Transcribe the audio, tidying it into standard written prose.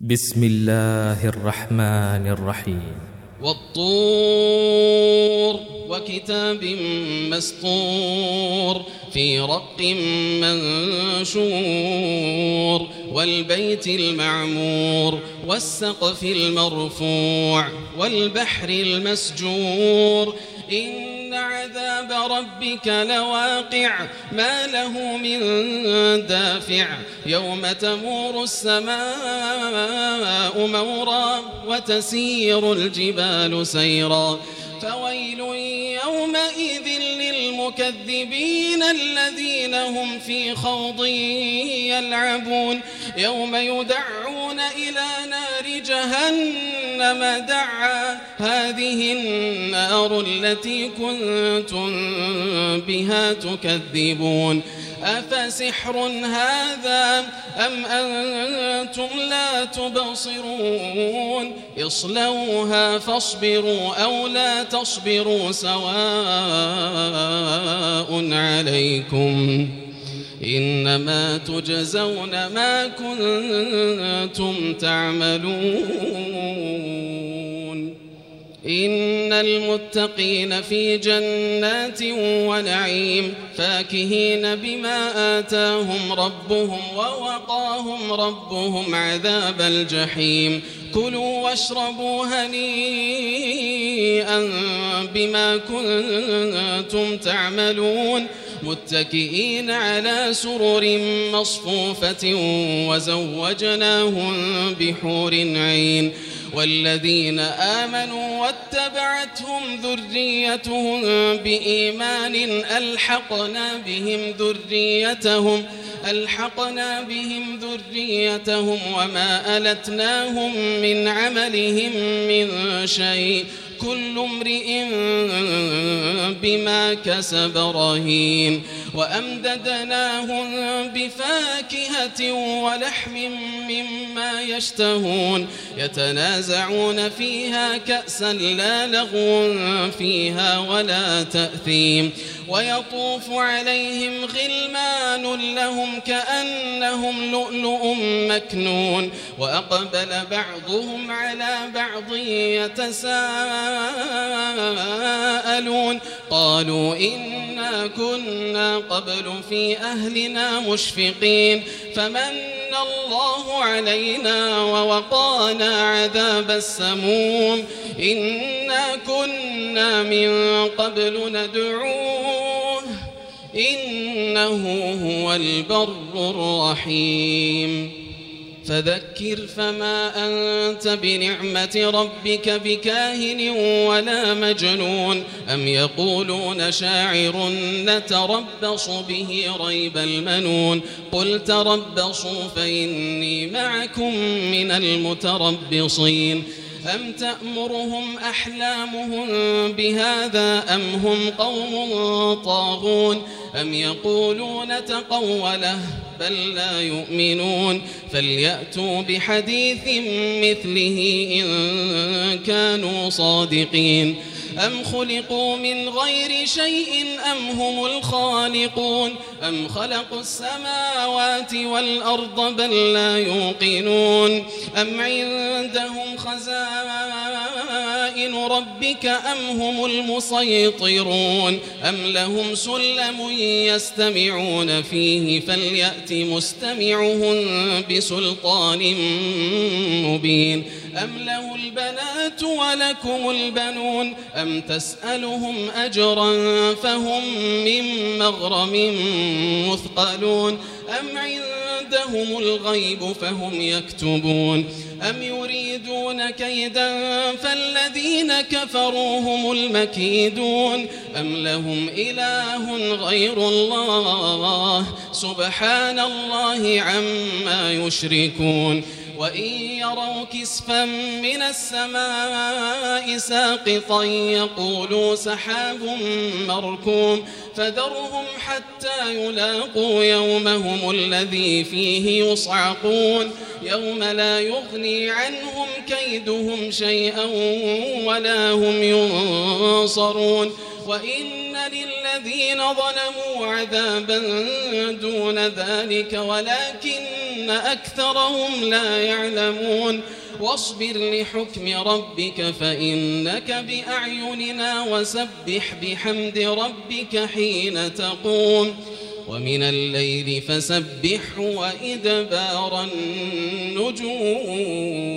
بسم الله الرحمن الرحيم. والطور وكتاب مسطور في رق منشور والبيت المعمور والسقف المرفوع والبحر المسجور إن عذاب ربك لواقع ما له من دافع يوم تمور السماء مورا وتسير الجبال سيرا فويل يومئذ للمكذبين الذين هم في خوض يلعبون يوم يدعون إلى نار جهنم دعا هذه النار التي كنتم بها تكذبون أفسحر هذا أم أنتم لا تبصرون اصلوها فاصبروا أو لا تصبروا سواء عليكم إنما تجزون ما كنتم تعملون إن المتقين في جنات ونعيم فاكهين بما آتاهم ربهم ووقاهم ربهم عذاب الجحيم كلوا واشربوا هنيئا بما كنتم تعملون متكئين على سرر مصفوفة وزوجناهم بحور عين والذين آمنوا واتبعتهم ذريتهم بإيمان ألحقنا بهم ذريتهم وما ألتناهم من عملهم من شيء كل امرئ بما كسب رهين وأمددناهم بفاكهة ولحم مما يشتهون يتنازعون فيها كأسا لا لغو فيها ولا تأثيم ويطوف عليهم غلمان لهم كأنهم لؤلؤ مكنون وأقبل بعضهم على بعض يتساءلون قالوا إنا كنا قبل في أهلنا مشفقين فمن الله علينا ووقانا عذاب السموم إنا كنا من قبل ندعوه إنه هو البر الرحيم فذكر فما أنت بنعمة ربك بكاهن ولا مجنون أم يقولون شاعر نتربص به ريب المنون قل تربصوا فإني معكم من المتربصين أم تأمرهم أحلامهم بهذا أم هم قوم طاغون أم يقولون تقوله بل لا يؤمنون فليأتوا بحديث مثله إن كانوا صادقين أم خلقوا من غير شيء أم هم الخالقون أم خلقوا السماوات والأرض بل لا يوقنون أم عندهم خزائن ربك أم هم المسيطرون أم لهم سلم يستمعون فيه فليأت مستمعهم بسلطان مبين أم له البنات ولكم البنون أم تسألهم أجرا فهم من مغرم مثقلون أم عندهم الغيب فهم يكتبون أم يريدون كيدا فالذين كفروا هم المكيدون أم لهم إله غير الله سبحان الله عما يشركون وإن يروا كسفا من السماء ساقطا يقولوا سحاب مركوم فذرهم حتى يلاقوا يومهم الذي فيه يصعقون يوم لا يغني عنهم كيدهم شيئا ولا هم ينصرون وإن للذين ظلموا عذابا دون ذلك ولكن ولكن أكثرهم لا يعلمون واصبر لحكم ربك فإنك بأعيننا وسبح بحمد ربك حين تقوم ومن الليل فسبحه وإدبار النجوم.